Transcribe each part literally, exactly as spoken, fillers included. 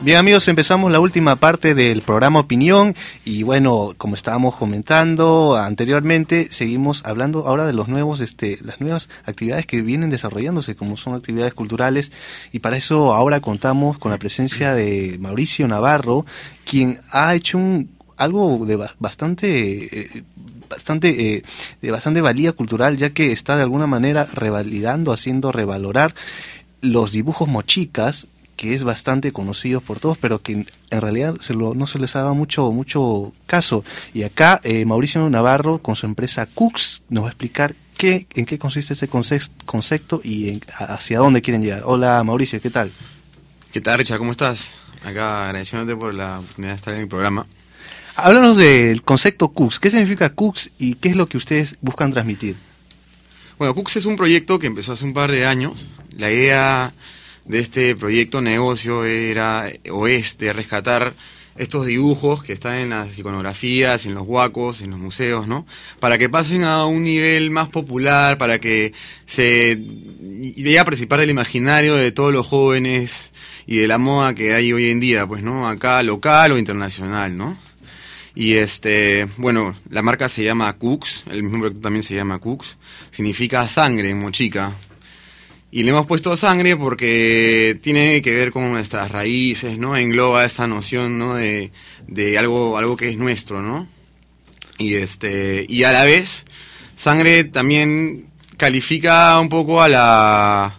Bien, amigos, empezamos la última parte del programa Opinión y bueno, como estábamos comentando anteriormente, seguimos hablando ahora de los nuevos, este, las nuevas actividades que vienen desarrollándose, como son actividades culturales, y para eso ahora contamos con la presencia de Mauricio Navarro, quien ha hecho un algo de bastante eh, bastante eh, de bastante valía cultural, ya que está de alguna manera revalidando, haciendo revalorar los dibujos mochicas, que es bastante conocido por todos, pero que en, en realidad se lo, no se les ha dado mucho mucho caso. Y acá eh, Mauricio Navarro, con su empresa Cooks, nos va a explicar qué, en qué consiste ese concepto, concepto y en, hacia dónde quieren llegar. Hola Mauricio, ¿qué tal? ¿Qué tal, Richard? ¿Cómo estás? Acá agradeciéndote por la oportunidad de estar en mi programa. Háblanos del concepto Cooks. ¿Qué significa Cooks y qué es lo que ustedes buscan transmitir? Bueno, Cooks es un proyecto que empezó hace un par de años. La idea de este proyecto negocio era o es de rescatar estos dibujos que están en las iconografías, en los huacos, en los museos, ¿no? Para que pasen a un nivel más popular, para que se llegue a participar del imaginario de todos los jóvenes y de la moda que hay hoy en día, pues, ¿no? Acá local o internacional, ¿no? Y este, bueno, la marca se llama Cooks, el mismo proyecto también se llama Cooks, significa sangre en mochica. Y le hemos puesto sangre porque tiene que ver con nuestras raíces, ¿no? Engloba esta noción, ¿no? De, de algo, algo que es nuestro, ¿no? Y este, y a la vez, sangre también califica un poco a la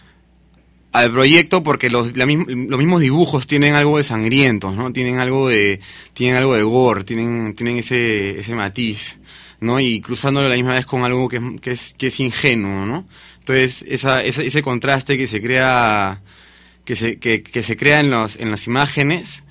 al proyecto porque los, la, los mismos dibujos tienen algo de sangrientos, ¿no? Tienen algo de, tienen algo de gore, tienen, tienen ese, ese matiz, ¿no? Y cruzándolo a la misma vez con algo que es, que es, que es ingenuo, ¿no? Entonces, esa, esa, ese contraste que se crea, que se, que, que se crea en los, en las imágenes,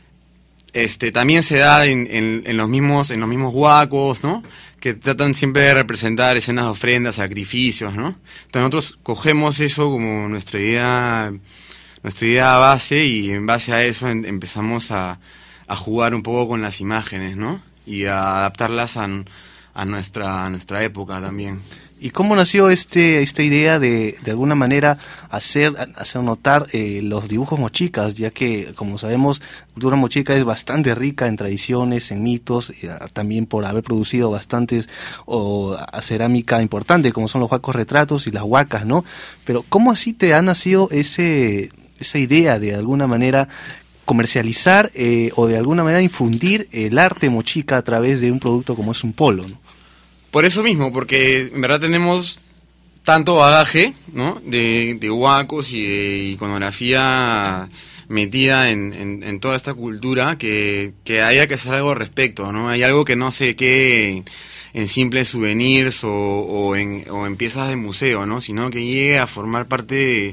este, también se da en, en, en los mismos, en los mismos huacos, ¿no? Que tratan siempre de representar escenas de ofrendas, sacrificios, ¿no? Entonces nosotros cogemos eso como nuestra idea, nuestra idea base, y en base a eso en, empezamos a, a jugar un poco con las imágenes, ¿no? Y a adaptarlas a, a nuestra, a nuestra época también. ¿Y cómo nació este esta idea de de alguna manera hacer hacer notar eh, los dibujos mochicas, ya que, como sabemos, la cultura mochica es bastante rica en tradiciones, en mitos, eh, también por haber producido bastantes o a cerámica importante, como son los huacos retratos y las huacas, ¿no? Pero ¿cómo así te ha nacido ese esa idea de alguna manera comercializar eh, o de alguna manera infundir el arte mochica a través de un producto como es un polo, ¿no? Por eso mismo, porque en verdad tenemos tanto bagaje, ¿no? De, de huacos y de iconografía metida en, en, en toda esta cultura que, que haya que hacer algo al respecto, ¿no? Hay algo que no se quede en simples souvenirs o, o, en, o en piezas de museo, ¿no? Sino que llegue a formar parte de,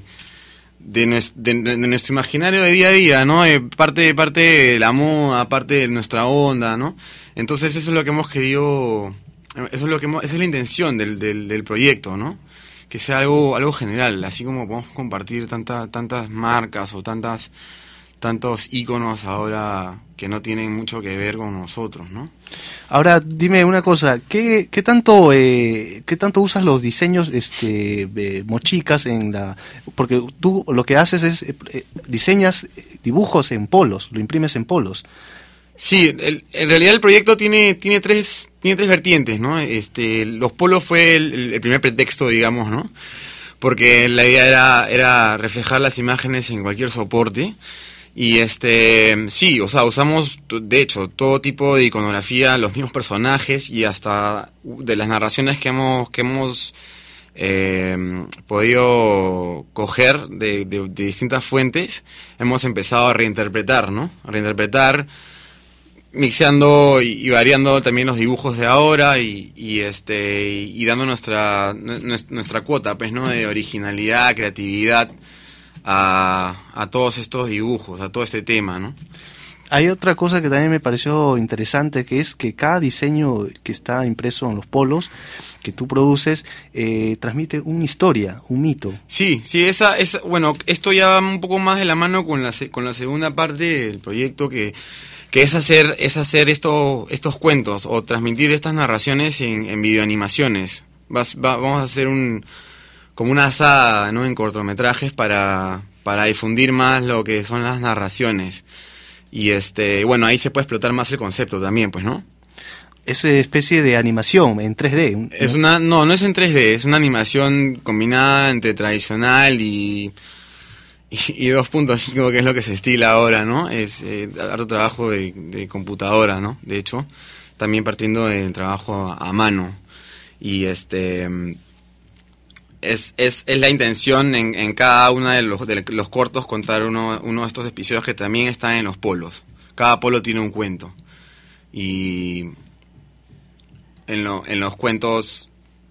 de, nuestro, de, de nuestro imaginario de día a día, ¿no? De parte, parte de la moda, parte de nuestra onda, ¿no? Entonces eso es lo que hemos querido... Eso es lo que hemos, esa es la intención del, del, del proyecto, ¿no? Que sea algo algo general, así como podemos compartir tanta, tantas marcas o tantas tantos íconos ahora que no tienen mucho que ver con nosotros, ¿no? Ahora dime una cosa, ¿qué, qué tanto eh, qué tanto usas los diseños este eh, mochicas en la, porque tú lo que haces es eh, diseñas dibujos en polos, lo imprimes en polos? Sí, el, en realidad el proyecto tiene tiene tres tiene tres vertientes, ¿no? Este, los polos fue el, el primer pretexto, digamos, ¿no? Porque la idea era era reflejar las imágenes en cualquier soporte. Y este, sí, o sea, usamos de hecho todo tipo de iconografía, los mismos personajes y hasta de las narraciones que hemos que hemos eh, podido coger de, de, de distintas fuentes, hemos empezado a reinterpretar, ¿no? A reinterpretar mixeando y, y variando también los dibujos de ahora y, y este y, y dando nuestra nuestra cuota, pues, ¿no? De originalidad, creatividad a, a todos estos dibujos, a todo este tema, ¿no? Hay otra cosa que también me pareció interesante, que es que cada diseño que está impreso en los polos que tú produces eh, transmite una historia, un mito. Sí, sí, esa, esa, bueno, esto ya va un poco más de la mano con la con la segunda parte del proyecto, que que es hacer es hacer esto, estos cuentos o transmitir estas narraciones en, en videoanimaciones. Vas, va, vamos a hacer un como una asada, ¿no? En cortometrajes para para difundir más lo que son las narraciones. Y este, bueno, ahí se puede explotar más el concepto también, pues, ¿no? Es especie de animación en tres D, ¿no? Es una, no, no es en tres D, es una animación combinada entre tradicional y, y, y dos punto cinco, que es lo que se estila ahora, ¿no? Es eh, harto trabajo de, de computadora, ¿no? De hecho, también partiendo del trabajo a, a mano. Y este es, es, es la intención en, en cada uno de los, de los cortos contar uno, uno de estos episodios que también están en los polos. Cada polo tiene un cuento. Y en, lo, en los cuentos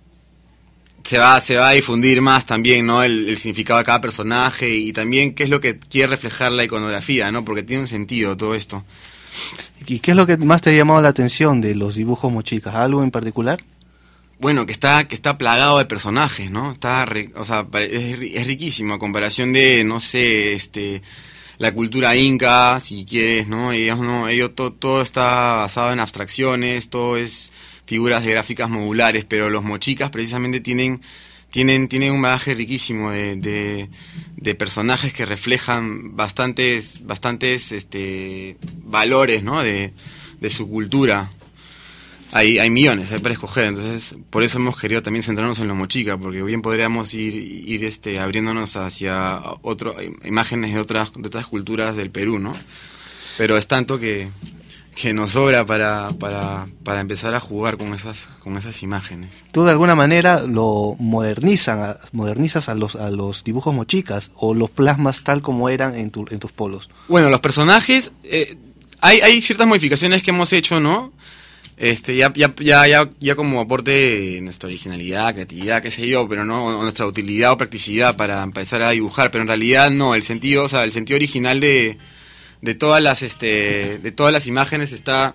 se va, se va a difundir más también, ¿no? El, el significado de cada personaje y también qué es lo que quiere reflejar la iconografía, ¿no? Porque tiene un sentido todo esto. ¿Y qué es lo que más te ha llamado la atención de los dibujos mochicas? ¿Algo en particular? Bueno, que está que está plagado de personajes, ¿no? Está, o sea, es, es riquísimo a comparación de, no sé, este, la cultura inca, si quieres, ¿no? Ellos no, ellos todo, todo está basado en abstracciones, todo es figuras de gráficas modulares, pero los mochicas precisamente tienen tienen tienen un bagaje riquísimo de, de, de personajes que reflejan bastantes bastantes este valores, ¿no? De, de su cultura. Hay, hay millones, hay para escoger, entonces por eso hemos querido también centrarnos en los mochicas, porque bien podríamos ir, ir este, abriéndonos hacia otro, imágenes de otras, de otras culturas del Perú, ¿no? Pero es tanto que, que nos sobra para, para, para empezar a jugar con esas, con esas imágenes. ¿Tú de alguna manera lo modernizan, modernizas a los, a los dibujos mochicas o los plasmas tal como eran en, tu, en tus polos? Bueno, los personajes, eh, hay, hay ciertas modificaciones que hemos hecho, ¿no? Este, ya, ya, ya, ya, ya como aporte de nuestra originalidad, creatividad, qué sé yo, pero no, o nuestra utilidad o practicidad para empezar a dibujar, pero en realidad no, el sentido, o sea, el sentido original de, de todas las, este, de todas las imágenes está,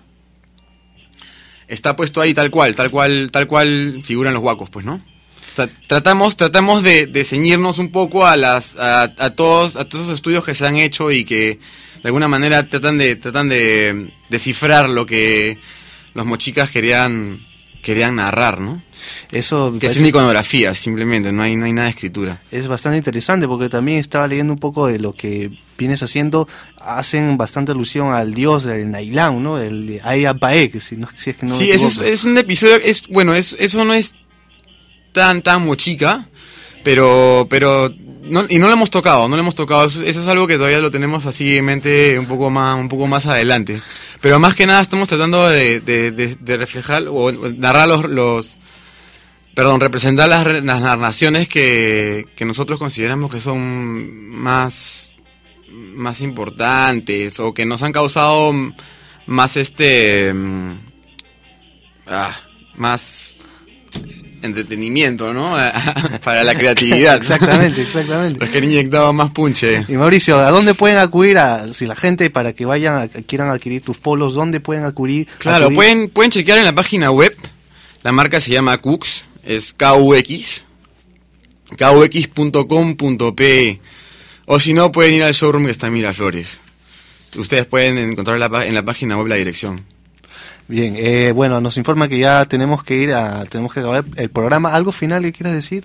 está puesto ahí tal cual, tal cual, tal cual figuran los huacos, pues, ¿no? Tra- tratamos, tratamos de, de ceñirnos un poco a las, a, a todos, a todos los estudios que se han hecho y que de alguna manera tratan de, tratan de descifrar lo que los mochicas querían querían narrar, ¿no? Eso que es una iconografía, simplemente, no hay no hay nada de escritura. Es bastante interesante porque también estaba leyendo un poco de lo que vienes haciendo, hacen bastante alusión al dios del Nailán, ¿no? El Ayapae, si, no, si es que no. Sí, es, es, es un episodio, es bueno, es, eso no es tan tan mochica, pero pero no, y no lo hemos tocado, no lo hemos tocado, eso, eso es algo que todavía lo tenemos así en mente un poco más un poco más adelante. Pero más que nada estamos tratando de, de, de, de reflejar o narrar los, los perdón, representar las, las narraciones que, que nosotros consideramos que son más, más importantes o que nos han causado más este ah, más entretenimiento, ¿no? Para la creatividad. Exactamente, exactamente. Los que han inyectado más punche. Y Mauricio, ¿a dónde pueden acudir a, si la gente para que vayan a, quieran adquirir tus polos, dónde pueden acudir? Claro, acudir? pueden pueden chequear en la página web. La marca se llama Cux, es K U X, K U X punto com punto pe. O si no, pueden ir al showroom que está en Miraflores. Ustedes pueden encontrar la, en la página web la dirección. Bien, eh, bueno, nos informa que ya tenemos que ir a, tenemos que acabar el programa. ¿Algo final que quieras decir?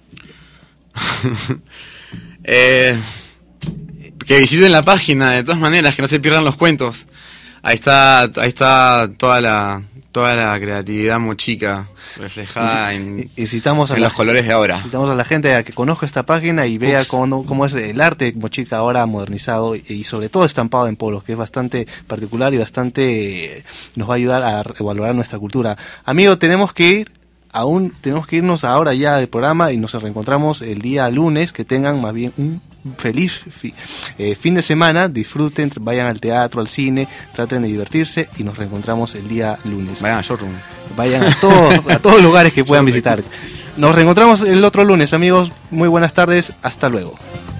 eh, que visiten la página, de todas maneras, que no se pierdan los cuentos. Ahí está, ahí está toda la, toda la creatividad mochica reflejada en, incitamos a en la, los colores de ahora. Incitamos a la gente a que conozca esta página y vea cómo, cómo es el arte mochica ahora modernizado y, y sobre todo estampado en polos, que es bastante particular y bastante eh, nos va a ayudar a revalorar nuestra cultura. Amigo, tenemos que ir, aún tenemos que irnos ahora ya del programa y nos reencontramos el día lunes. Que tengan más bien un feliz fi, eh, fin de semana, disfruten, vayan al teatro, al cine, traten de divertirse y nos reencontramos el día lunes. Vayan a showroom. Vayan a todos, a todos los lugares que puedan visitar. Nos reencontramos el otro lunes, amigos. Muy buenas tardes, hasta luego.